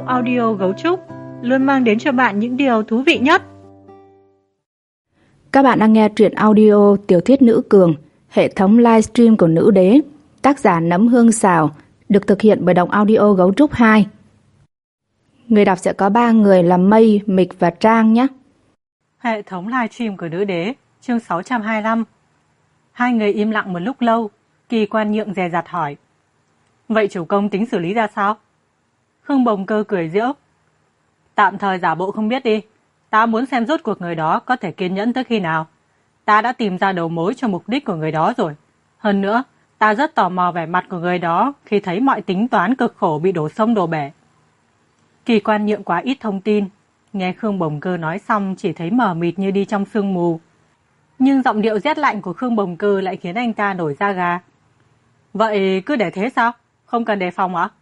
Giọng audio Gấu Trúc luôn mang đến cho bạn những điều thú vị nhất. Các bạn đang nghe truyện audio Tiểu thuyết nữ cường, hệ thống livestream của Nữ Đế, tác giả Nấm Hương Xào, được thực hiện bởi Đọc Audio Gấu Trúc 2. Người đọc sẽ có 3 người là Mây, Mịch và Trang nhé. Hệ thống livestream của Nữ Đế, chương 625. Hai người im lặng một lúc lâu, Kỳ Quan Nhượng dè dặt hỏi: Vậy chủ công tính xử lý ra sao? Khương Bồng Cơ cười giễu: Tạm thời giả bộ không biết đi. Ta muốn xem rốt cuộc người đó có thể kiên nhẫn tới khi nào. Ta đã tìm ra đầu mối cho mục đích của người đó rồi. Hơn nữa, ta rất tò mò vẻ mặt của người đó khi thấy mọi tính toán cực khổ bị đổ sông đổ bể. Kỳ Quan Nhượng quá ít thông tin. Nghe Khương Bồng Cơ nói xong chỉ thấy mờ mịt như đi trong sương mù. Nhưng giọng điệu rét lạnh của Khương Bồng Cơ lại khiến anh ta nổi da gà. Vậy cứ để thế sao? Không cần đề phòng ạ?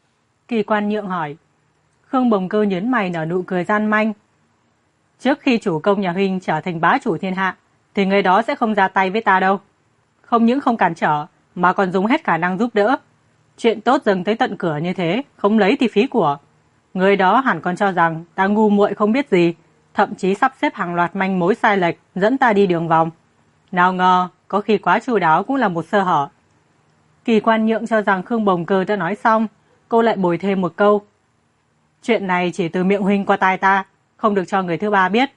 Kỳ Quan Nhượng hỏi. Khương Bồng Cơ nhớn mày nở nụ cười gian manh. Trước khi chủ công nhà huynh trở thành bá chủ thiên hạ, thì người đó sẽ không ra tay với ta đâu. Không những không cản trở, mà còn dùng hết khả năng giúp đỡ. Chuyện tốt dâng tới tận cửa như thế, không lấy thì phí của. Người đó hẳn còn cho rằng ta ngu muội không biết gì, thậm chí sắp xếp hàng loạt manh mối sai lệch dẫn ta đi đường vòng. Nào ngờ, có khi quá chu đáo cũng là một sơ hở. Kỳ Quan Nhượng cho rằng Khương Bồng Cơ đã nói xong, cô lại bồi thêm một câu. Chuyện này chỉ từ miệng huynh qua tai ta, không được cho người thứ ba biết.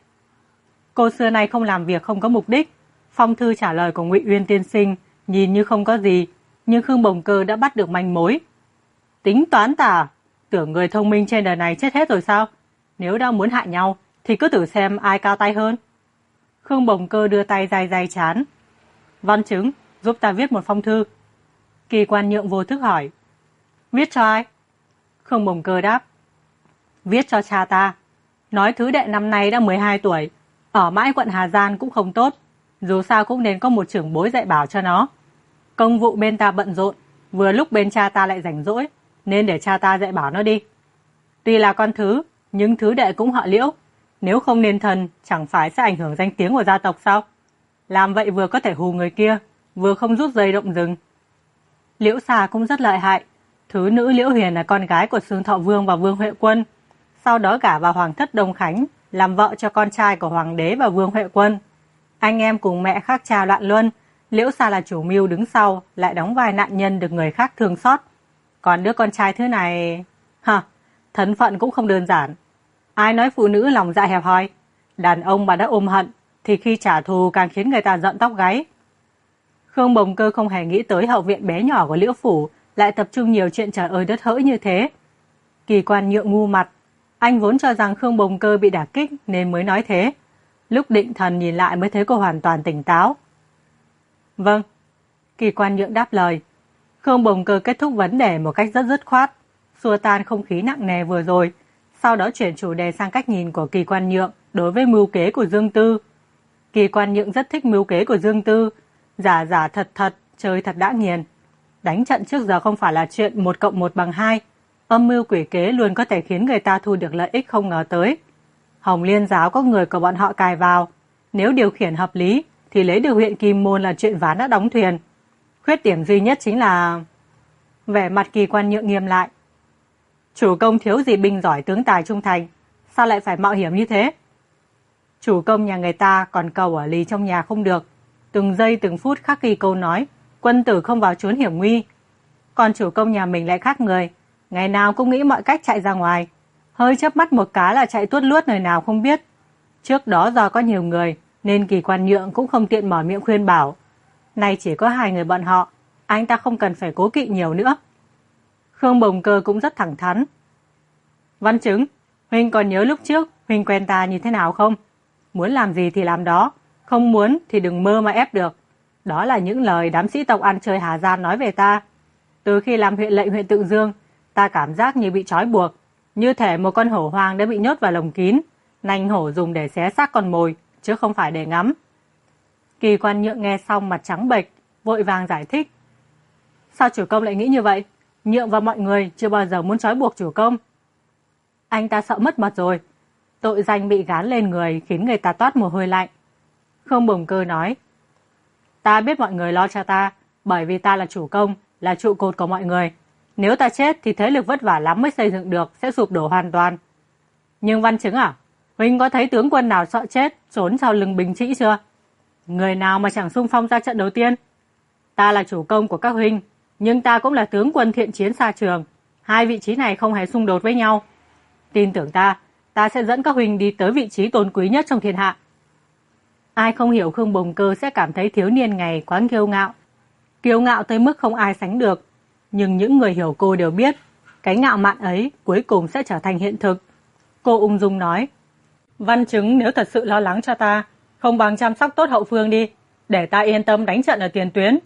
Cô xưa nay không làm việc không có mục đích. Phong thư trả lời của Ngụy Uyên tiên sinh nhìn như không có gì, nhưng Khương Bồng Cơ đã bắt được manh mối. Tính toán ta, tưởng người thông minh trên đời này chết hết rồi sao? Nếu đang muốn hại nhau thì cứ thử xem ai cao tay hơn. Khương Bồng Cơ đưa tay day day chán. Văn Chứng, giúp ta viết một phong thư. Kỳ Quan Nhượng vô thức hỏi. Viết cho ai? Khương Bồng Cơ đáp. Viết cho cha ta. Nói thứ đệ năm nay đã 12 tuổi, ở mãi quận Hà Giang cũng không tốt. Dù sao cũng nên có một trưởng bối dạy bảo cho nó. Công vụ bên ta bận rộn, vừa lúc bên cha ta lại rảnh rỗi, nên để cha ta dạy bảo nó đi. Tuy là con thứ, nhưng thứ đệ cũng họ Liễu. Nếu không nên thần, chẳng phải sẽ ảnh hưởng danh tiếng của gia tộc sao? Làm vậy vừa có thể hù người kia, vừa không rút dây động rừng. Liễu Xà cũng rất lợi hại. Thứ nữ Liễu Huyền là con gái của Xương Thọ Vương và Vương Huệ Quân, sau đó gả vào Hoàng thất Đông Khánh, làm vợ cho con trai của Hoàng đế và Vương Huệ Quân. Anh em cùng mẹ khác cha loạn luân, Liễu Xà là chủ mưu đứng sau, lại đóng vai nạn nhân được người khác thương xót. Còn đứa con trai thứ này... thân phận cũng không đơn giản. Ai nói phụ nữ lòng dạ hẹp hòi? Đàn ông mà đã ôm hận, thì khi trả thù càng khiến người ta giận tóc gáy. Khương Bồng Cơ không hề nghĩ tới hậu viện bé nhỏ của Liễu Phủ lại tập trung nhiều chuyện trời ơi đất hỡi như thế. Kỳ Quan Nhượng ngu mặt. Anh vốn cho rằng Khương Bồng Cơ bị đả kích nên mới nói thế. Lúc định thần nhìn lại mới thấy cô hoàn toàn tỉnh táo. Vâng. Kỳ Quan Nhượng đáp lời. Khương Bồng Cơ kết thúc vấn đề một cách rất dứt khoát, xua tan không khí nặng nề vừa rồi, sau đó chuyển chủ đề sang cách nhìn của Kỳ Quan Nhượng đối với mưu kế của Dương Tư. Kỳ Quan Nhượng rất thích mưu kế của Dương Tư, giả giả thật thật, chơi thật đã nghiền. Đánh trận trước giờ không phải là chuyện 1 + 1 = 2, âm mưu quỷ kế luôn có thể khiến người ta thu được lợi ích không ngờ tới. Hồng Liên giáo có người của bọn họ cài vào, nếu điều khiển hợp lý thì lấy được huyện Kim Môn là chuyện ván đã đóng thuyền. Khuyết điểm duy nhất chính là... Vẻ mặt Kỳ Quan Nhượng nghiêm lại. Chủ công thiếu gì binh giỏi tướng tài trung thành, sao lại phải mạo hiểm như thế? Chủ công nhà người ta còn cầu ở lì trong nhà không được, từng giây từng phút khắc ghi câu nói, quân tử không vào chốn hiểm nguy. Còn chủ công nhà mình lại khác người, ngày nào cũng nghĩ mọi cách chạy ra ngoài, hơi chớp mắt một cái là chạy tuốt luốt nơi nào không biết. Trước đó do có nhiều người nên Kỳ Quan Nhượng cũng không tiện mở miệng khuyên bảo. Nay chỉ có 2 người bọn họ, anh ta không cần phải cố kỵ nhiều nữa. Khương Bồng Cơ cũng rất thẳng thắn. Văn Chứng, huynh còn nhớ lúc trước huynh quen ta như thế nào không? Muốn làm gì thì làm đó, không muốn thì đừng mơ mà ép được. Đó là những lời đám sĩ tộc ăn chơi Hà Giang nói về ta. Từ khi làm huyện lệnh huyện Tự Dương, ta cảm giác như bị trói buộc, như thể một con hổ hoang đã bị nhốt vào lồng kín, nanh hổ dùng để xé xác con mồi, chứ không phải để ngắm. Kỳ Quan Nhượng nghe xong mặt trắng bệch, vội vàng giải thích. Sao chủ công lại nghĩ như vậy? Nhượng và mọi người chưa bao giờ muốn trói buộc chủ công. Anh ta sợ mất mật rồi. Tội danh bị gán lên người khiến người ta toát mồ hôi lạnh. Khương Bồng Cơ nói. Ta biết mọi người lo cho ta, bởi vì ta là chủ công, là trụ cột của mọi người. Nếu ta chết thì thế lực vất vả lắm mới xây dựng được sẽ sụp đổ hoàn toàn. Nhưng Văn Chứng à, huynh có thấy tướng quân nào sợ chết trốn sau lưng binh sĩ chưa? Người nào mà chẳng xung phong ra trận đầu tiên? Ta là chủ công của các huynh, nhưng ta cũng là tướng quân thiện chiến xa trường. Hai vị trí này không hề xung đột với nhau. Tin tưởng ta sẽ dẫn các huynh đi tới vị trí tôn quý nhất trong thiên hạ. Ai không hiểu Khương Bồng Cơ sẽ cảm thấy thiếu niên ngày quá kiêu ngạo tới mức không ai sánh được. Nhưng những người hiểu cô đều biết, cái ngạo mạn ấy cuối cùng sẽ trở thành hiện thực. Cô ung dung nói, Văn Chứng nếu thật sự lo lắng cho ta, không bằng chăm sóc tốt hậu phương đi, để ta yên tâm đánh trận ở tiền tuyến.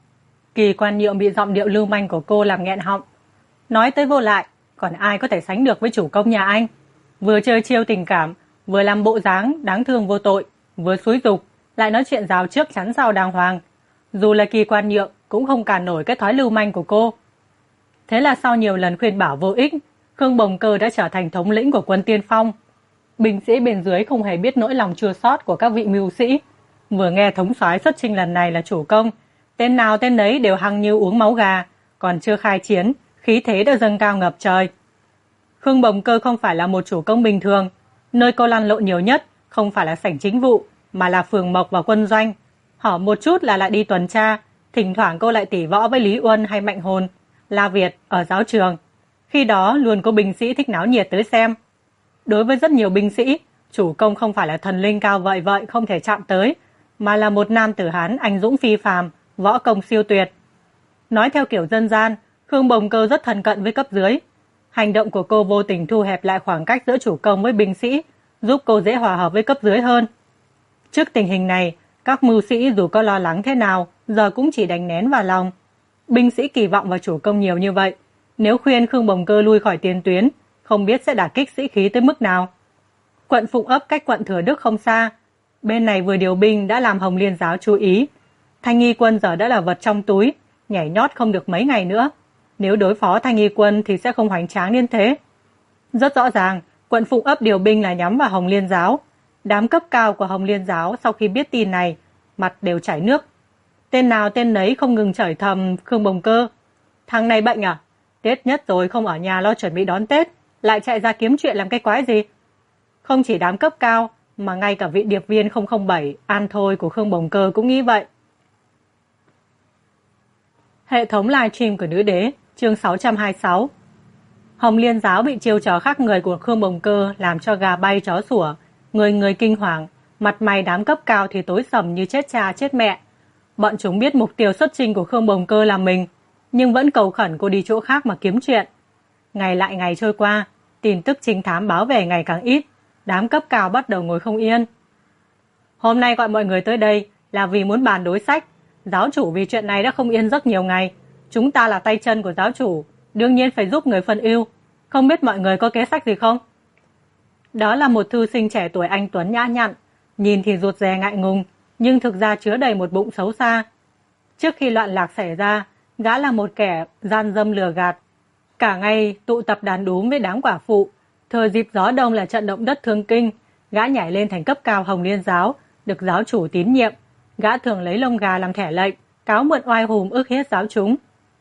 Kỳ Quan Nhượng bị giọng điệu lưu manh của cô làm nghẹn họng. Nói tới vô lại, còn ai có thể sánh được với chủ công nhà anh? Vừa chơi chiêu tình cảm, vừa làm bộ dáng đáng thương vô tội, vừa xúi giục, lại nói chuyện rào trước chắn sau đàng hoàng. Dù là Kỳ Quan Nhượng cũng không cản nổi cái thói lưu manh của cô. Thế là sau nhiều lần khuyên bảo vô ích, Khương Bồng Cơ đã trở thành thống lĩnh của quân tiên phong. Binh sĩ bên dưới không hề biết nỗi lòng chua xót của các vị mưu sĩ. Vừa nghe thống soái xuất chinh lần này là chủ công, tên nào tên nấy đều hăng như uống máu gà, còn chưa khai chiến, khí thế đã dâng cao ngập trời. Khương Bồng Cơ không phải là một chủ công bình thường, nơi cô lăn lộn nhiều nhất không phải là sảnh chính vụ, mà là phường mộc và quân doanh. Hỏi một chút là lại đi tuần tra, thỉnh thoảng cô lại tỉ võ với Lý Uân hay Mạnh Hồn, La Việt ở giáo trường. Khi đó luôn có binh sĩ thích náo nhiệt tới xem. Đối với rất nhiều binh sĩ, chủ công không phải là thần linh cao vậy không thể chạm tới, mà là một nam tử Hán anh dũng phi phàm, võ công siêu tuyệt. Nói theo kiểu dân gian, Khương Bồng Cơ rất thân cận với cấp dưới. Hành động của cô vô tình thu hẹp lại khoảng cách giữa chủ công với binh sĩ, giúp cô dễ hòa hợp với cấp dưới hơn. Trước tình hình này, các mưu sĩ dù có lo lắng thế nào, giờ cũng chỉ đành nén vào lòng. Binh sĩ kỳ vọng vào chủ công nhiều như vậy, nếu khuyên Khương Bồng Cơ lui khỏi tiền tuyến, không biết sẽ đả kích sĩ khí tới mức nào. Quận Phụng Ấp cách quận Thừa Đức không xa, bên này vừa điều binh đã làm Hồng Liên giáo chú ý. Thanh Nghi quân giờ đã là vật trong túi, nhảy nhót không được mấy ngày nữa. Nếu đối phó Thanh Nghi quân thì sẽ không hoành tráng đến thế. Rất rõ ràng, quận Phụng Ấp điều binh là nhắm vào Hồng Liên giáo. Đám cấp cao của Hồng Liên giáo sau khi biết tin này, mặt đều chảy nước. Tên nào tên nấy không ngừng chửi thầm Khương Bồng Cơ. Thằng này bệnh à? Tết nhất rồi không ở nhà lo chuẩn bị đón Tết, lại chạy ra kiếm chuyện làm cái quái gì? Không chỉ đám cấp cao, mà ngay cả vị điệp viên 007 An Thôi của Khương Bồng Cơ cũng nghĩ vậy. Hệ thống livestream của Nữ Đế, chương 626. Hồng Liên giáo bị chiêu trò khác người của Khương Bồng Cơ làm cho gà bay chó sủa, người người kinh hoàng, mặt mày đám cấp cao thì tối sầm như chết cha chết mẹ. Bọn chúng biết mục tiêu xuất chinh của Khương Bồng Cơ là mình, nhưng vẫn cầu khẩn cô đi chỗ khác mà kiếm chuyện. Ngày lại ngày trôi qua, tin tức trinh thám báo về ngày càng ít, đám cấp cao bắt đầu ngồi không yên. Hôm nay gọi mọi người tới đây là vì muốn bàn đối sách. Giáo chủ vì chuyện này đã không yên giấc nhiều ngày. Chúng ta là tay chân của giáo chủ, đương nhiên phải giúp người phân ưu. Không biết mọi người có kế sách gì không? Đó là một thư sinh trẻ tuổi anh tuấn nhã nhặn, nhìn thì rụt rè ngại ngùng, nhưng thực ra chứa đầy một bụng xấu xa. Trước khi loạn lạc xảy ra, gã là một kẻ gian dâm lừa gạt. Cả ngày tụ tập đàn đúm với đám quả phụ. Thời dịp gió đông là trận động đất Thương Kinh, gã nhảy lên thành cấp cao Hồng Liên giáo, được giáo chủ tín nhiệm. Gã thường lấy lông gà làm thẻ lệnh, cáo mượn oai hùm ức hiếp giáo chúng.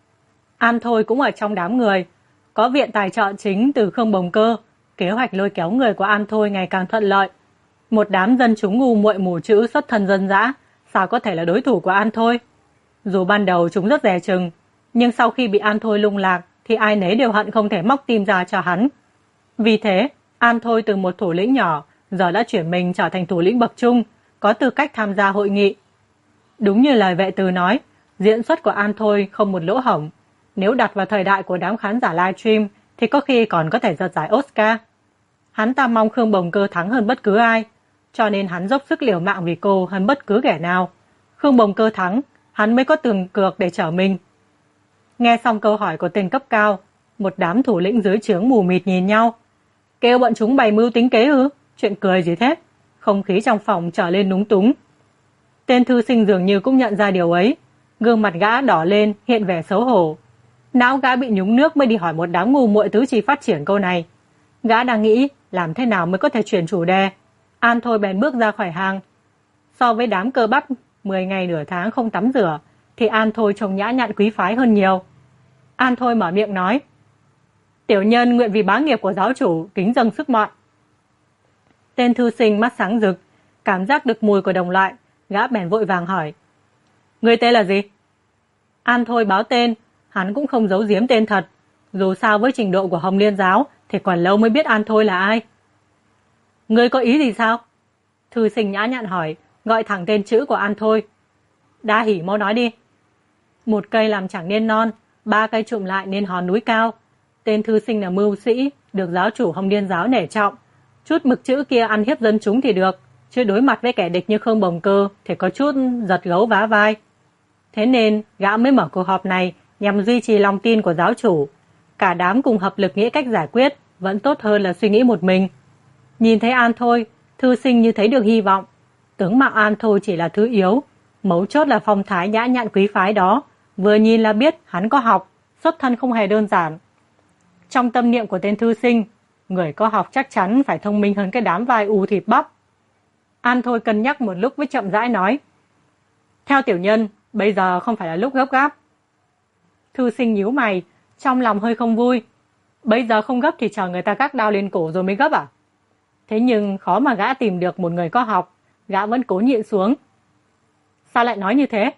An Thôi cũng ở trong đám người. Có viện tài trợ chính từ Khương Bồng Cơ, kế hoạch lôi kéo người của An Thôi ngày càng thuận lợi. Một đám dân chúng ngu muội mù chữ xuất thân dân dã, sao có thể là đối thủ của An Thôi? Dù ban đầu chúng rất dè chừng, nhưng sau khi bị An Thôi lung lạc thì ai nấy đều hận không thể móc tim ra cho hắn. Vì thế, An Thôi từ một thủ lĩnh nhỏ giờ đã chuyển mình trở thành thủ lĩnh bậc trung, có tư cách tham gia hội nghị. Đúng như lời vệ từ nói, diễn xuất của An Thôi không một lỗ hổng. Nếu đặt vào thời đại của đám khán giả livestream thì có khi còn có thể giật giải Oscar. Hắn ta mong Khương Bồng Cơ thắng hơn bất cứ ai, cho nên hắn dốc sức liều mạng vì cô hơn bất cứ kẻ nào. Khương Bồng Cơ thắng, hắn mới có tường cược để trở mình. Nghe xong câu hỏi của tên cấp cao, một đám thủ lĩnh dưới trướng mù mịt nhìn nhau. Kêu bọn chúng bày mưu tính kế ư? Chuyện cười gì thế? Không khí trong phòng trở lên núng túng. Tên thư sinh dường như cũng nhận ra điều ấy. Gương mặt gã đỏ lên, hiện vẻ xấu hổ. Não gã bị nhúng nước mới đi hỏi một đám ngu muội tứ chi phát triển câu này. Gã đang nghĩ làm thế nào mới có thể chuyển chủ đề. An Thôi bèn bước ra khỏi hàng. So với đám cơ bắp 10 ngày nửa tháng không tắm rửa, thì An Thôi trông nhã nhặn quý phái hơn nhiều. An Thôi mở miệng nói. Tiểu nhân nguyện vì bá nghiệp của giáo chủ kính dâng sức mọn. Tên thư sinh mắt sáng rực, cảm giác được mùi của đồng loại, gã bèn vội vàng hỏi. Người tên là gì? An Thôi báo tên, hắn cũng không giấu giếm tên thật. Dù sao với trình độ của Hồng Liên giáo thì còn lâu mới biết An Thôi là ai. Ngươi có ý gì sao? Thư sinh nhã nhặn hỏi, gọi thẳng tên chữ của An Thôi. Đa Hỷ mau nói đi. Một cây làm chẳng nên non, 3 cây trụm lại nên hòn núi cao. Tên thư sinh là mưu sĩ, được giáo chủ Hồng Liên giáo nể trọng. Chút mực chữ kia ăn hiếp dân chúng thì được, chứ đối mặt với kẻ địch như Khương Bồng Cơ thì có chút giật gấu vá vai. Thế nên gã mới mở cuộc họp này nhằm duy trì lòng tin của giáo chủ. Cả đám cùng hợp lực nghĩ cách giải quyết vẫn tốt hơn là suy nghĩ một mình. Nhìn thấy An Thôi, thư sinh như thấy được hy vọng. Tướng mạo An Thôi chỉ là thứ yếu, mấu chốt là phong thái nhã nhặn quý phái đó. Vừa nhìn là biết hắn có học, xuất thân không hề đơn giản. Trong tâm niệm của tên thư sinh, người có học chắc chắn phải thông minh hơn cái đám vai ù thịt bắp. An Thôi cân nhắc một lúc với chậm rãi nói. Theo tiểu nhân, bây giờ không phải là lúc gấp gáp. Thư sinh nhíu mày, trong lòng hơi không vui. Bây giờ không gấp thì chờ người ta gác đao lên cổ rồi mới gấp à? Thế nhưng khó mà gã tìm được một người có học, gã vẫn cố nhịn xuống. Sao lại nói như thế?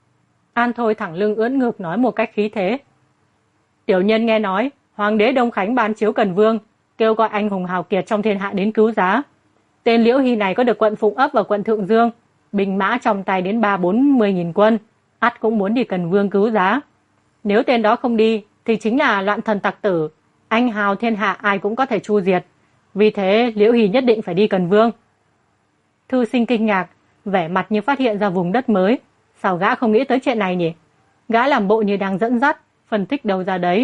An Thôi thẳng lưng ưỡn ngực nói một cách khí thế. Tiểu nhân nghe nói, Hoàng đế Đông Khánh ban chiếu Cần Vương, kêu gọi anh hùng hào kiệt trong thiên hạ đến cứu giá. Tên Liễu Hy này có được quận Phụng Ấp và quận Thượng Dương, binh mã trong tay đến 30-40 quân, ắt cũng muốn đi Cần Vương cứu giá. Nếu tên đó không đi, thì chính là loạn thần tặc tử, anh hào thiên hạ ai cũng có thể tru diệt. Vì thế Liễu Hy nhất định phải đi Cần Vương. Thư sinh kinh ngạc, vẻ mặt như phát hiện ra vùng đất mới. Sao gã không nghĩ tới chuyện này nhỉ? Gã làm bộ như đang dẫn dắt, phân tích đâu ra đấy.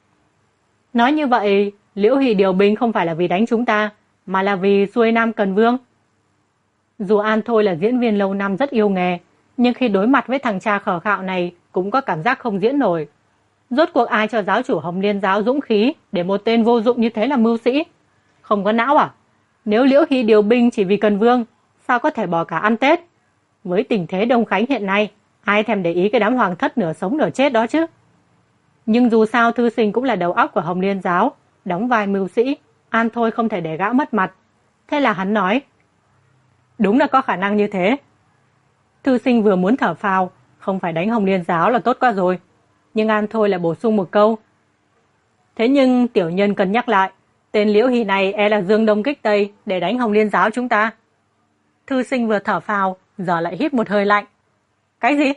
Nói như vậy, Liễu Hy điều binh không phải là vì đánh chúng ta, mà là vì xuôi nam Cần Vương. Dù An Thôi là diễn viên lâu năm rất yêu nghề, nhưng khi đối mặt với thằng cha khờ khạo này cũng có cảm giác không diễn nổi. Rốt cuộc ai cho giáo chủ Hồng Liên giáo dũng khí để một tên vô dụng như thế là mưu sĩ? Không có não à? Nếu Liễu Hy điều binh chỉ vì Cần Vương, sao có thể bỏ cả ăn Tết? Với tình thế Đông Khánh hiện nay, ai thèm để ý cái đám hoàng thất nửa sống nửa chết đó chứ? Nhưng dù sao thư sinh cũng là đầu óc của Hồng Liên giáo, đóng vai mưu sĩ, An Thôi không thể để gã mất mặt. Thế là hắn nói, đúng là có khả năng như thế. Thư sinh vừa muốn thở phào, không phải đánh Hồng Liên giáo là tốt quá rồi. Nhưng An Thôi lại bổ sung một câu. Thế nhưng tiểu nhân cần nhắc lại, tên Liễu Hy này e là dương đông kích tây để đánh Hồng Liên giáo chúng ta. Thư sinh vừa thở phào, giờ lại hít một hơi lạnh. Cái gì?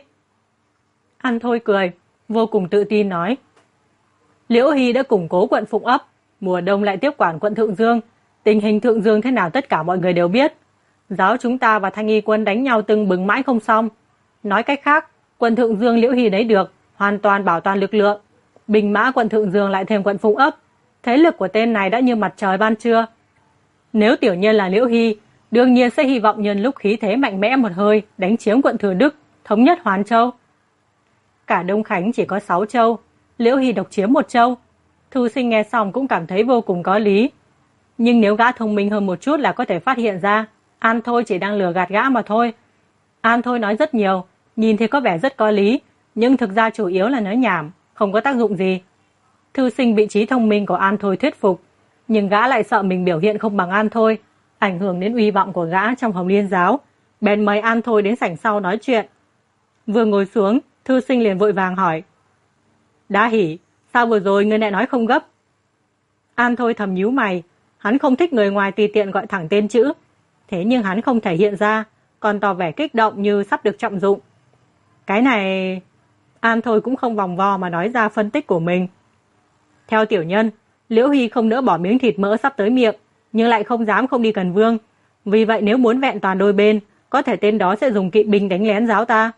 An Thôi cười, vô cùng tự tin nói. Liễu Hy đã củng cố quận Phụng Ấp, mùa đông lại tiếp quản quận Thượng Dương. Tình hình Thượng Dương thế nào tất cả mọi người đều biết. Giáo chúng ta và Thanh Y quân đánh nhau tưng bừng mãi không xong. Nói cách khác, quận Thượng Dương Liễu Hy lấy được, hoàn toàn bảo toàn lực lượng. Binh mã quận Thượng Dương lại thêm quận Phụng Ấp. Thế lực của tên này đã như mặt trời ban trưa. Nếu tiểu nhân là Liễu Hy, đương nhiên sẽ hy vọng nhân lúc khí thế mạnh mẽ một hơi đánh chiếm quận Thừa Đức, thống nhất Hoàn Châu. Cả Đông Khánh chỉ có 6 châu, Liễu Hy độc chiếm 1 châu. Thư sinh nghe xong cũng cảm thấy vô cùng có lý. Nhưng nếu gã thông minh hơn một chút là có thể phát hiện ra An Thôi chỉ đang lừa gạt gã mà thôi. An Thôi nói rất nhiều, nhìn thì có vẻ rất có lý, nhưng thực ra chủ yếu là nói nhảm, không có tác dụng gì. Thư sinh bị trí thông minh của An Thôi thuyết phục, nhưng gã lại sợ mình biểu hiện không bằng An Thôi, ảnh hưởng đến uy vọng của gã trong Hồng Liên giáo, bèn mời An Thôi đến sảnh sau nói chuyện. Vừa ngồi xuống, thư sinh liền vội vàng hỏi. Đa Hỷ, sao vừa rồi ngươi lại nói không gấp? An Thôi thầm nhíu mày, hắn không thích người ngoài tùy tiện gọi thẳng tên chữ, thế nhưng hắn không thể hiện ra, còn tỏ vẻ kích động như sắp được trọng dụng. Cái này... An Thôi cũng không vòng vo mà nói ra phân tích của mình. Theo tiểu nhân, Liễu Hy không nỡ bỏ miếng thịt mỡ sắp tới miệng, nhưng lại không dám không đi Cần Vương. Vì vậy nếu muốn vẹn toàn đôi bên, có thể tên đó sẽ dùng kỵ binh đánh lén giáo ta.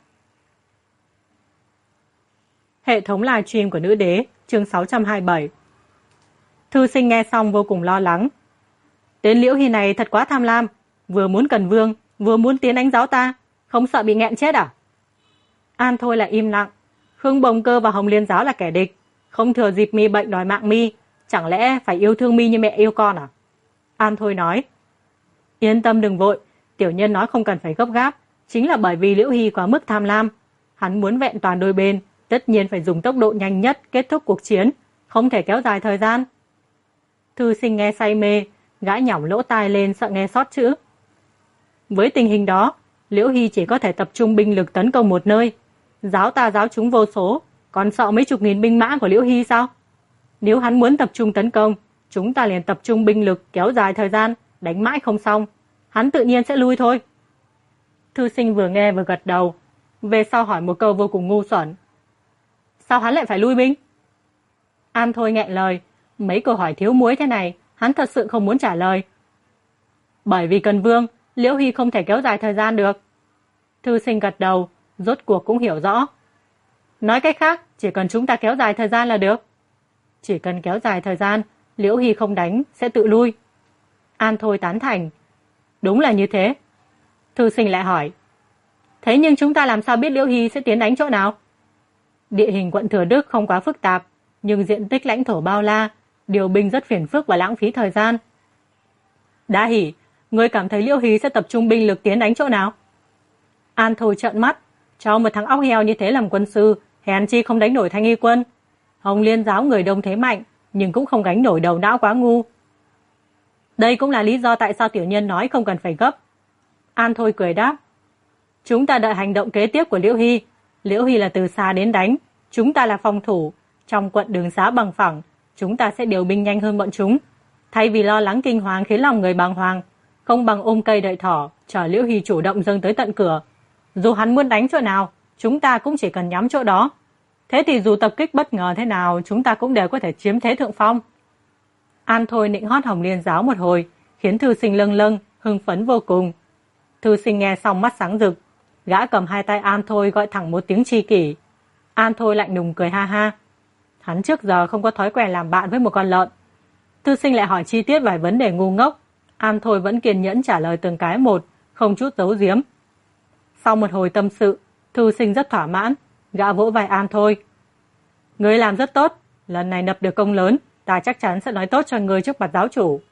Hệ thống livestream của Nữ Đế, chương 627. Thư sinh nghe xong vô cùng lo lắng. Tên Liễu Hy này thật quá tham lam, vừa muốn Cần Vương, vừa muốn tiến đánh giáo ta, không sợ bị nghẹn chết à? An Thôi là im lặng. Khương Bồng Cơ và Hồng Liên giáo là kẻ địch, không thừa dịp mi bệnh đòi mạng mi, chẳng lẽ phải yêu thương mi như mẹ yêu con à? An Thôi nói. Yên tâm đừng vội, tiểu nhân nói không cần phải gấp gáp, chính là bởi vì Liễu Hy quá mức tham lam. Hắn muốn vẹn toàn đôi bên, Tất nhiên phải dùng tốc độ nhanh nhất kết thúc cuộc chiến, không thể kéo dài thời gian. Thư sinh nghe say mê, gã nhỏng lỗ tai lên sợ nghe sót chữ. Với tình hình đó, Liễu Hy chỉ có thể tập trung binh lực tấn công một nơi. Giáo ta giáo chúng vô số, còn sợ mấy chục nghìn binh mã của Liễu Hy sao? Nếu hắn muốn tập trung tấn công, chúng ta liền tập trung binh lực kéo dài thời gian, đánh mãi không xong. Hắn tự nhiên sẽ lui thôi. Thư sinh vừa nghe vừa gật đầu, về sau hỏi một câu vô cùng ngu xuẩn. Sao hắn lại phải lui binh? An Thôi nghẹn lời, mấy câu hỏi thiếu muối thế này, hắn thật sự không muốn trả lời. Bởi vì cần vương, Liễu Hy không thể kéo dài thời gian được. Thư sinh gật đầu, rốt cuộc cũng hiểu rõ. Nói cách khác, chỉ cần chúng ta kéo dài thời gian là được. Chỉ cần kéo dài thời gian, Liễu Hy không đánh, sẽ tự lui. An Thôi tán thành. Đúng là như thế. Thư sinh lại hỏi. Thế nhưng chúng ta làm sao biết Liễu Hy sẽ tiến đánh chỗ nào? Địa hình quận Thừa Đức không quá phức tạp, nhưng diện tích lãnh thổ bao la, điều binh rất phiền phức và lãng phí thời gian. Đã hỉ, ngươi cảm thấy Liễu Hy sẽ tập trung binh lực tiến đánh chỗ nào? An Thôi trợn mắt, cho một thằng óc heo như thế làm quân sư, hèn chi không đánh nổi Thanh Y quân. Hồng Liên giáo người đông thế mạnh, nhưng cũng không gánh nổi đầu não quá ngu. Đây cũng là lý do tại sao tiểu nhân nói không cần phải gấp. An Thôi cười đáp. Chúng ta đợi hành động kế tiếp của Liễu Hy. Liễu Hy là từ xa đến đánh, chúng ta là phòng thủ. Trong quận đường xá bằng phẳng, chúng ta sẽ điều binh nhanh hơn bọn chúng. Thay vì lo lắng kinh hoàng khiến lòng người bàng hoàng, không bằng ôm cây đợi thỏ, chờ Liễu Hy chủ động dâng tới tận cửa. Dù hắn muốn đánh chỗ nào, chúng ta cũng chỉ cần nhắm chỗ đó. Thế thì dù tập kích bất ngờ thế nào, chúng ta cũng đều có thể chiếm thế thượng phong. An Thôi nịnh hót Hồng Liên giáo một hồi, khiến thư sinh lâng lâng, hưng phấn vô cùng. Thư sinh nghe xong mắt sáng rực, gã cầm hai tay An Thôi gọi thẳng một tiếng tri kỷ. An Thôi lạnh lùng cười ha ha. Hắn trước giờ không có thói quen làm bạn với một con lợn. Thư sinh lại hỏi chi tiết vài vấn đề ngu ngốc. An Thôi vẫn kiên nhẫn trả lời từng cái một, không chút giấu giếm. Sau một hồi tâm sự, thư sinh rất thỏa mãn, gã vỗ vai An Thôi. Ngươi làm rất tốt, lần này nập được công lớn, ta chắc chắn sẽ nói tốt cho ngươi trước mặt giáo chủ.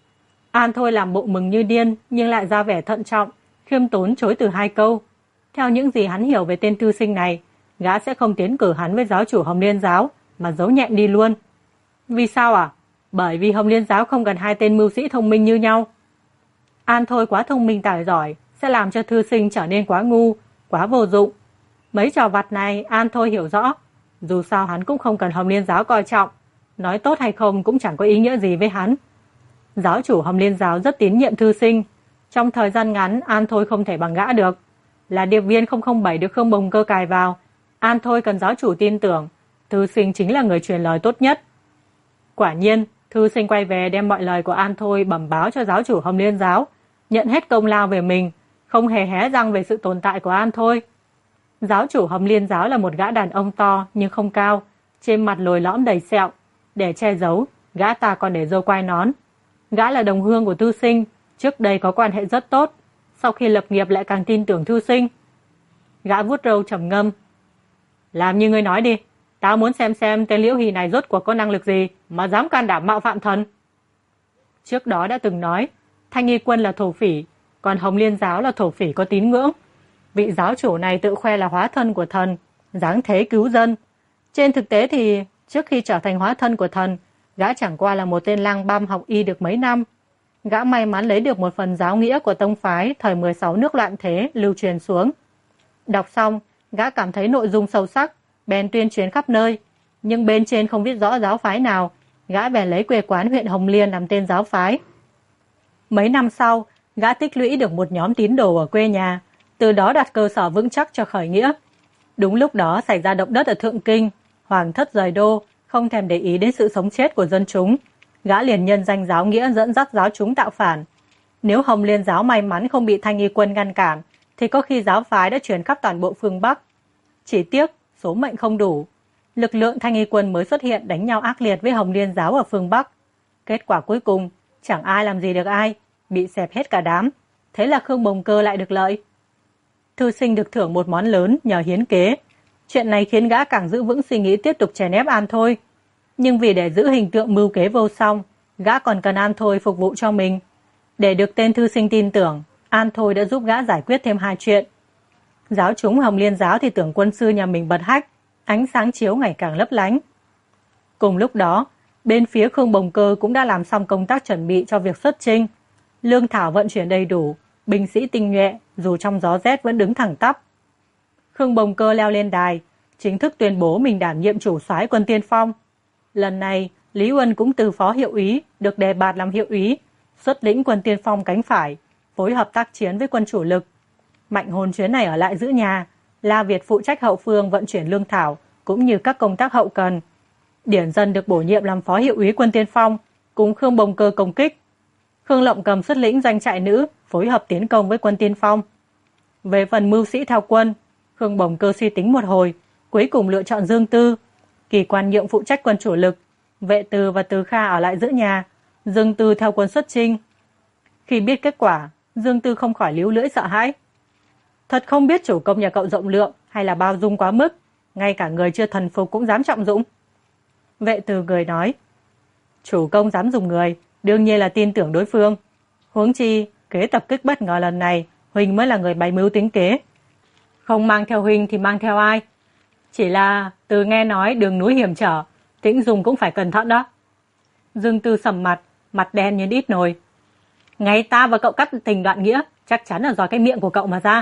An Thôi làm bộ mừng như điên, nhưng lại ra vẻ thận trọng, khiêm tốn chối từ hai câu. Theo những gì hắn hiểu về tên thư sinh này, gã sẽ không tiến cử hắn với giáo chủ Hồng Liên giáo, mà giấu nhẹm đi luôn. Vì sao à? Bởi vì Hồng Liên giáo không cần hai tên mưu sĩ thông minh như nhau. An Thôi quá thông minh tài giỏi, sẽ làm cho thư sinh trở nên quá ngu, quá vô dụng. Mấy trò vặt này An Thôi hiểu rõ. Dù sao hắn cũng không cần Hồng Liên giáo coi trọng, nói tốt hay không cũng chẳng có ý nghĩa gì với hắn. Giáo chủ Hồng Liên giáo rất tín nhiệm thư sinh. Trong thời gian ngắn, An Thôi không thể bằng gã được. Là điệp viên 007 được Khương Bồng Cơ cài vào, An Thôi cần giáo chủ tin tưởng, thư sinh chính là người truyền lời tốt nhất. Quả nhiên, thư sinh quay về đem mọi lời của An Thôi bẩm báo cho giáo chủ Hồng Liên giáo, nhận hết công lao về mình, không hề hé răng về sự tồn tại của An Thôi. Giáo chủ Hồng Liên giáo là một gã đàn ông to nhưng không cao, trên mặt lồi lõm đầy sẹo. Để che giấu, gã ta còn để râu quai nón. Gã là đồng hương của thư sinh, trước đây có quan hệ rất tốt, sau khi lập nghiệp lại càng tin tưởng thư sinh. Gã vuốt râu trầm ngâm. Làm như ngươi nói đi, tao muốn xem tên Liễu Hy này rốt cuộc có năng lực gì mà dám can đảm mạo phạm thần. Trước đó đã từng nói, Thanh Y quân là thổ phỉ, còn Hồng Liên giáo là thổ phỉ có tín ngưỡng. Vị giáo chủ này tự khoe là hóa thân của thần, dáng thế cứu dân. Trên thực tế thì trước khi trở thành hóa thân của thần, gã chẳng qua là một tên lang băm học y được mấy năm. Gã may mắn lấy được một phần giáo nghĩa của tông phái thời 16 nước loạn thế lưu truyền xuống. Đọc xong, gã cảm thấy nội dung sâu sắc, bèn tuyên truyền khắp nơi. Nhưng bên trên không viết rõ giáo phái nào, gã bèn lấy quê quán huyện Hồng Liên làm tên giáo phái. Mấy năm sau, gã tích lũy được một nhóm tín đồ ở quê nhà, từ đó đặt cơ sở vững chắc cho khởi nghĩa. Đúng lúc đó xảy ra động đất ở Thượng Kinh, hoàng thất rời đô, không thèm để ý đến sự sống chết của dân chúng. Gã liền nhân danh giáo nghĩa dẫn dắt giáo chúng tạo phản. Nếu Hồng Liên giáo may mắn không bị Thanh Y quân ngăn cản, thì có khi giáo phái đã truyền khắp toàn bộ phương Bắc. Chỉ tiếc, số mệnh không đủ. Lực lượng Thanh Y quân mới xuất hiện đánh nhau ác liệt với Hồng Liên giáo ở phương Bắc. Kết quả cuối cùng, chẳng ai làm gì được ai, bị xẹp hết cả đám. Thế là Khương Bồng Cơ lại được lợi. Thư sinh được thưởng một món lớn nhờ hiến kế. Chuyện này khiến gã càng giữ vững suy nghĩ tiếp tục chèn ép An Thôi. Nhưng vì để giữ hình tượng mưu kế vô song, gã còn cần An Thôi phục vụ cho mình. Để được tên thư sinh tin tưởng, An Thôi đã giúp gã giải quyết thêm hai chuyện. Giáo chúng Hồng Liên giáo thì tưởng quân sư nhà mình bật hách, Ánh sáng chiếu ngày càng lấp lánh. Cùng lúc đó, bên phía Khương Bồng Cơ cũng đã làm xong công tác chuẩn bị cho việc xuất chinh. Lương thảo vận chuyển đầy đủ, binh sĩ tinh nhuệ dù trong gió rét vẫn đứng thẳng tắp. Khương Bồng Cơ leo lên đài, chính thức tuyên bố mình đảm nhiệm chủ soái quân tiên phong. Lần này, Lý Uân cũng từ phó hiệu úy được đề bạt làm hiệu úy, xuất lĩnh quân tiên phong cánh phải, phối hợp tác chiến với quân chủ lực. Mạnh Hồn chuyến này ở lại giữ nhà, La Việt phụ trách hậu phương vận chuyển lương thảo cũng như các công tác hậu cần. Điển Dân được bổ nhiệm làm phó hiệu úy quân tiên phong, cùng Khương Bồng Cơ công kích. Khương Lộng Cầm xuất lĩnh doanh trại nữ, phối hợp tiến công với quân tiên phong. Về phần mưu sĩ theo quân, Khương Bồng Cơ suy tính một hồi, cuối cùng lựa chọn Dương Tư. Kỳ Quan Nhượng phụ trách quân chủ lực, Vệ Từ và Từ Kha ở lại giữ nhà, Dương Tư theo quân xuất chinh. Khi biết kết quả, Dương Tư không khỏi líu lưỡi sợ hãi. Thật không biết chủ công nhà cậu rộng lượng hay là bao dung quá mức, ngay cả người chưa thần phục cũng dám trọng dụng. Vệ Từ cười nói, chủ công dám dùng người, đương nhiên là tin tưởng đối phương. Huống chi, kế tập kích bất ngờ lần này, Huỳnh mới là người bày mưu tính kế. Không mang theo Huỳnh thì mang theo ai? Chỉ là Từ nghe nói đường núi hiểm trở, Tĩnh Dùng cũng phải cẩn thận đó. Dương Tư sầm mặt, mặt đen như đít nồi. Ngày ta và cậu cắt tình đoạn nghĩa, chắc chắn là do cái miệng của cậu mà ra.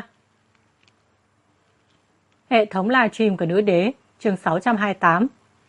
Hệ thống livestream của Nữ Đế, chương 628.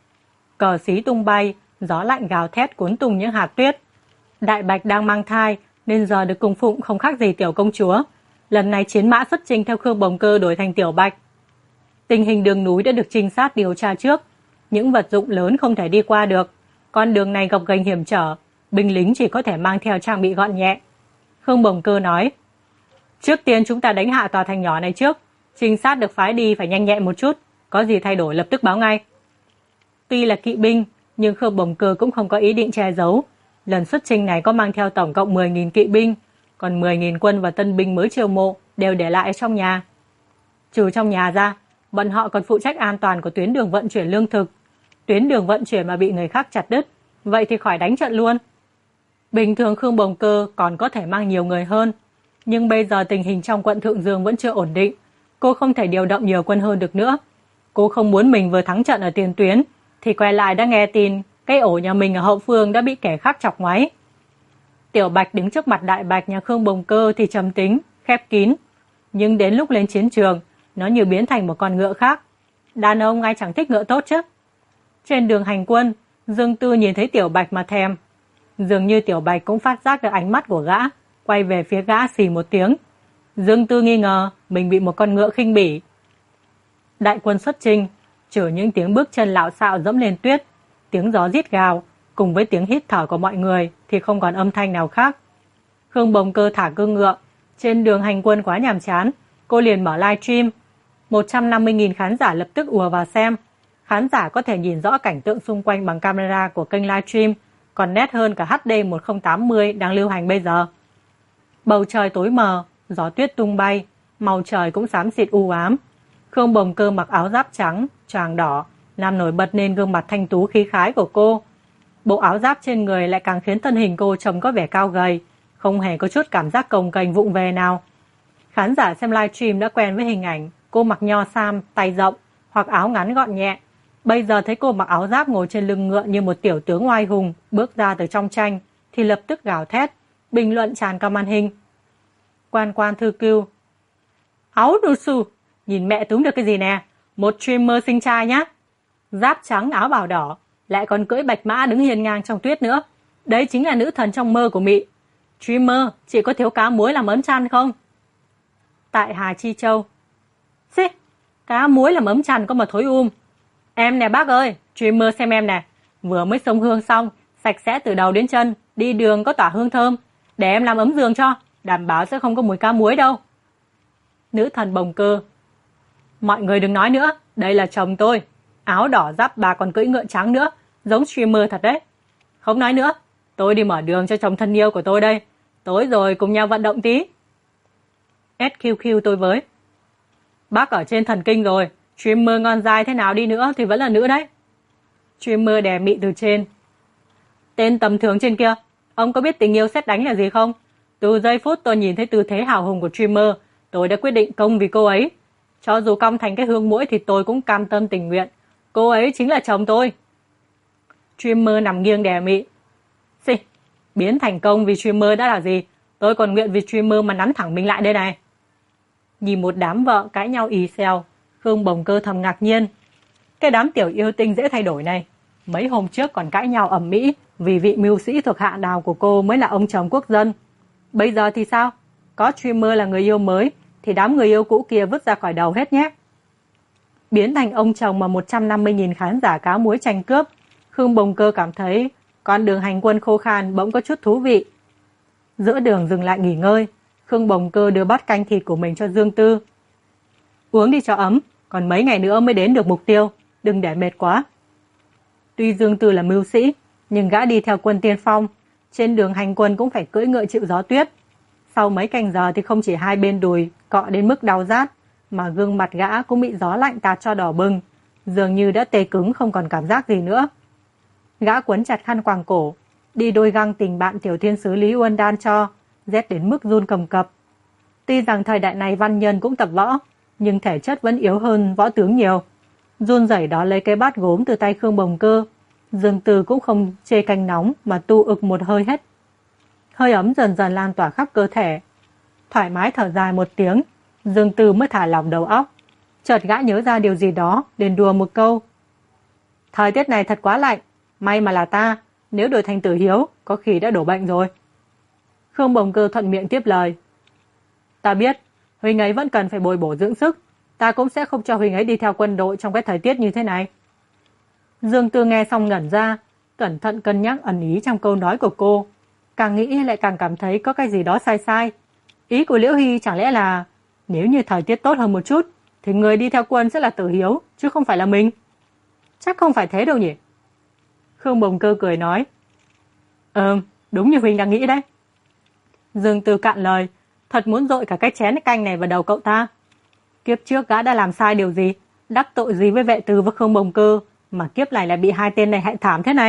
Cờ xí tung bay, gió lạnh gào thét cuốn tung những hạt tuyết. Đại Bạch đang mang thai nên giờ được cung phụng không khác gì tiểu công chúa. Lần này chiến mã xuất chinh theo Khương Bồng Cơ đổi thành Tiểu Bạch. Tình hình đường núi đã được trinh sát điều tra trước. Những vật dụng lớn không thể đi qua được. Con đường này gập ghềnh hiểm trở, binh lính chỉ có thể mang theo trang bị gọn nhẹ. Khương Bồng Cơ nói, trước tiên chúng ta đánh hạ tòa thành nhỏ này trước. Trinh sát được phái đi phải nhanh nhẹn một chút, có gì thay đổi lập tức báo ngay. Tuy là kỵ binh, nhưng Khương Bồng Cơ cũng không có ý định che giấu. Lần xuất chinh này có mang theo tổng cộng 10.000 kỵ binh, còn 10.000 quân và tân binh mới chiêu mộ đều để lại trong nhà. Trừ trong nhà ra, bọn họ còn phụ trách an toàn của tuyến đường vận chuyển lương thực. Tuyến đường vận chuyển mà bị người khác chặt đứt, vậy thì khỏi đánh trận luôn. Bình thường Khương Bồng Cơ còn có thể mang nhiều người hơn, nhưng bây giờ tình hình trong quận Thượng Dương vẫn chưa ổn định. Cô không thể điều động nhiều quân hơn được nữa. Cô không muốn mình vừa thắng trận ở tiền tuyến thì quay lại đã nghe tin cái ổ nhà mình ở hậu phương đã bị kẻ khác chọc ngoáy. Tiểu Bạch đứng trước mặt Đại Bạch nhà Khương Bồng Cơ thì trầm tính, khép kín. Nhưng đến lúc lên chiến trường, nó như biến thành một con ngựa khác. Đàn ông ai chẳng thích ngựa tốt chứ. Trên đường hành quân, Dương Tư nhìn thấy Tiểu Bạch mà thèm. Dường như Tiểu Bạch cũng phát giác được ánh mắt của gã, quay về phía gã xì một tiếng. Dương Tư nghi ngờ mình bị một con ngựa khinh bỉ. Đại quân xuất chinh, trừ những tiếng bước chân lạo xạo dẫm lên tuyết, tiếng gió rít gào, cùng với tiếng hít thở của mọi người thì không còn âm thanh nào khác. Khương Bồng Cơ thả cương ngựa, trên đường hành quân quá nhàm chán, cô liền mở livestream. 150.000 khán giả lập tức ùa vào xem. Khán giả có thể nhìn rõ cảnh tượng xung quanh bằng camera của kênh livestream, còn nét hơn cả HD 1080 đang lưu hành bây giờ. Bầu trời tối mờ, gió tuyết tung bay, màu trời cũng xám xịt u ám. Khương Bồng Cơ mặc áo giáp trắng, choàng đỏ, làm nổi bật lên gương mặt thanh tú khí khái của cô. Bộ áo giáp trên người lại càng khiến thân hình cô trông có vẻ cao gầy, không hề có chút cảm giác cồng kềnh vụng về nào. Khán giả xem livestream đã quen với hình ảnh cô mặc nho sam, tay rộng hoặc áo ngắn gọn nhẹ. Bây giờ thấy cô mặc áo giáp ngồi trên lưng ngựa như một tiểu tướng oai hùng bước ra từ trong tranh thì lập tức gào thét, bình luận tràn cả màn hình. Quan Quan thư cưu, áo đồ sù, nhìn mẹ túm được cái gì nè, một streamer xinh trai nhá. Giáp trắng áo bào đỏ, lại còn cưỡi bạch mã đứng hiên ngang trong tuyết nữa. Đấy chính là nữ thần trong mơ của Mị. Streamer, chị có thiếu cá muối làm ấm chăn không? Tại Hà Chi Châu, xí, cá muối làm ấm chăn có mà thối Em nè bác ơi, streamer xem em nè, vừa mới xông hương xong, sạch sẽ từ đầu đến chân, đi đường có tỏa hương thơm, để em làm ấm giường cho, đảm bảo sẽ không có mùi cá muối đâu. Nữ thần Bồng Cơ, mọi người đừng nói nữa, đây là chồng tôi, áo đỏ giáp bà còn cưỡi ngựa trắng nữa, giống streamer thật đấy. Không nói nữa, tôi đi mở đường cho chồng thân yêu của tôi đây, tối rồi cùng nhau vận động tí. SQQ tôi với, bác ở trên thần kinh rồi, streamer ngon dai thế nào đi nữa thì vẫn là nữ đấy. Streamer đè Mị từ trên, tên tầm thường trên kia, ông có biết tình yêu sét đánh là gì không? Từ giây phút tôi nhìn thấy tư thế hào hùng của streamer, tôi đã quyết định công vì cô ấy. Cho dù cong thành cái hương mũi thì tôi cũng cam tâm tình nguyện, Cô ấy chính là chồng tôi. Streamer nằm nghiêng đè mị. Xì, biến thành công vì streamer đã là gì? Tôi còn nguyện vì streamer mà nắn thẳng mình lại đây này. Nhìn một đám vợ cãi nhau ì xèo, Khương Bồng Cơ thầm ngạc nhiên. Cái đám tiểu yêu tinh dễ thay đổi này, mấy hôm trước còn cãi nhau ầm ĩ vì vị mưu sĩ thuộc hạ nào của cô mới là ông chồng quốc dân. Bây giờ thì sao? Có streamer là người yêu mới thì đám người yêu cũ kia vứt ra khỏi đầu hết nhé. Biến thành ông chồng mà 150.000 khán giả cá muối tranh cướp, Khương Bồng Cơ cảm thấy con đường hành quân khô khan bỗng có chút thú vị. Giữa đường dừng lại nghỉ ngơi, Khương Bồng Cơ đưa bát canh thịt của mình cho Dương Tư. Uống đi cho ấm, còn mấy ngày nữa mới đến được mục tiêu, đừng để mệt quá. Tuy Dương Tư là mưu sĩ, nhưng gã đi theo quân tiên phong, trên đường hành quân cũng phải cưỡi ngựa chịu gió tuyết. Sau mấy canh giờ thì không chỉ hai bên đùi cọ đến mức đau rát, mà gương mặt gã cũng bị gió lạnh tạt cho đỏ bừng, dường như đã tê cứng không còn cảm giác gì nữa. Gã quấn chặt khăn quàng cổ, đi đôi găng tình bạn tiểu thiên sứ Lý Uân Đan cho, rét đến mức run cầm cập. Tuy rằng thời đại này văn nhân cũng tập võ, nhưng thể chất vẫn yếu hơn võ tướng nhiều. Run rẩy đó lấy cái bát gốm từ tay Khương Bồng Cơ, Dương Tư cũng không chê canh nóng mà tu ực một hơi hết. Hơi ấm dần dần lan tỏa khắp cơ thể. Thoải mái thở dài một tiếng, Dương Tư mới thả lỏng đầu óc. Chợt gã nhớ ra điều gì đó, liền đùa một câu. Thời tiết này thật quá lạnh, may mà là ta, nếu đổi thành Tử Hiếu, có khi đã đổ bệnh rồi. Khương Bồng Cơ thuận miệng tiếp lời. Ta biết, Huỳnh ấy vẫn cần phải bồi bổ dưỡng sức, ta cũng sẽ không cho Huỳnh ấy đi theo quân đội trong cái thời tiết như thế này. Dương Tư nghe xong ngẩn ra, cẩn thận cân nhắc ẩn ý trong câu nói của cô. Càng nghĩ lại càng cảm thấy có cái gì đó sai sai. Ý của Liễu Hy chẳng lẽ là nếu như thời tiết tốt hơn một chút thì người đi theo quân sẽ là Tử Hiếu, chứ không phải là mình. Chắc không phải thế đâu nhỉ. Khương Bồng Cơ cười nói. Đúng như Huỳnh đang nghĩ đấy. Dương Tư cạn lời, thật muốn dội cả cái chén canh này vào đầu cậu ta. Kiếp trước gã đã làm sai điều gì, đắc tội gì với Vệ Từ và Khương Bồng Cơ, mà kiếp này lại bị hai tên này hại thảm thế này.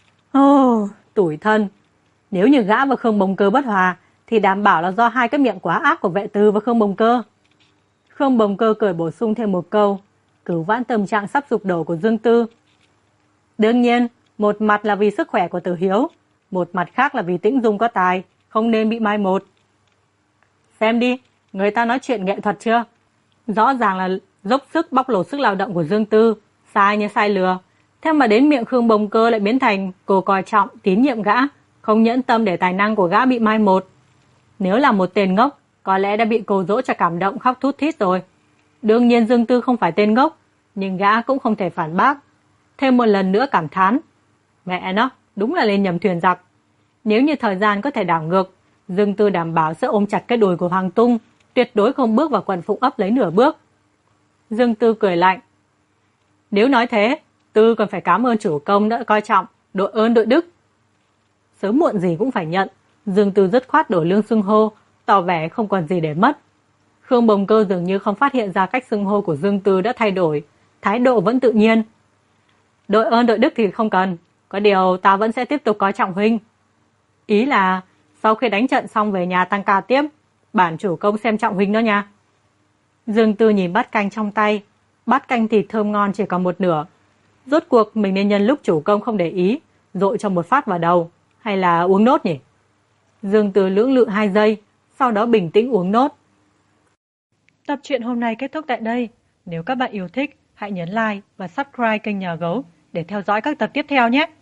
Tủi thân. Nếu như gã và Khương Bồng Cơ bất hòa, thì đảm bảo là do hai cái miệng quá ác của Vệ Từ và Khương Bồng Cơ. Khương Bồng Cơ cười bổ sung thêm một câu, cứu vãn tâm trạng sắp sụp đổ của Dương Tư. Đương nhiên, một mặt là vì sức khỏe của Tử Hiếu, một mặt khác là vì Tĩnh Dung có tài, không nên bị mai một. Xem đi, người ta nói chuyện nghệ thuật chưa? Rõ ràng là dốc sức bóc lột sức lao động của Dương Tư, sai như sai lừa. Thế mà đến miệng Khương Bồng Cơ lại biến thành cô coi trọng, tín nhiệm gã, không nhẫn tâm để tài năng của gã bị mai một. Nếu là một tên ngốc, có lẽ đã bị cô dỗ cho cảm động khóc thút thít rồi. Đương nhiên Dương Tư không phải tên ngốc, nhưng gã cũng không thể phản bác. Thêm một lần nữa cảm thán. Mẹ nó, đúng là lên nhầm thuyền giặc. Nếu như thời gian có thể đảo ngược, Dương Tư đảm bảo sẽ ôm chặt cái đùi của Hoàng Tung, tuyệt đối không bước vào quần phụng ấp lấy nửa bước. Dương Tư cười lạnh. Nếu nói thế, Tư còn phải cảm ơn chủ công đã coi trọng, đội ơn đội đức. Sớm muộn gì cũng phải nhận, Dương Tư dứt khoát đổi lương xưng hô, tỏ vẻ không còn gì để mất. Khương Bồng Cơ dường như không phát hiện ra cách xưng hô của Dương Tư đã thay đổi, thái độ vẫn tự nhiên. Đội ơn đội đức thì không cần, có điều ta vẫn sẽ tiếp tục coi trọng huynh. Ý là sau khi đánh trận xong về nhà tăng ca tiếp, bản chủ công xem trọng huynh đó nha. Dương Tư nhìn bát canh trong tay, bát canh thịt thơm ngon chỉ còn một nửa. Rốt cuộc mình nên nhân lúc chủ công không để ý, dội cho một phát vào đầu, hay là uống nốt nhỉ? Dương Tư lưỡng lự 2 giây, sau đó bình tĩnh uống nốt. Tập truyện hôm nay kết thúc tại đây. Nếu các bạn yêu thích, hãy nhấn like và subscribe kênh Nhà Gấu để theo dõi các tập tiếp theo nhé.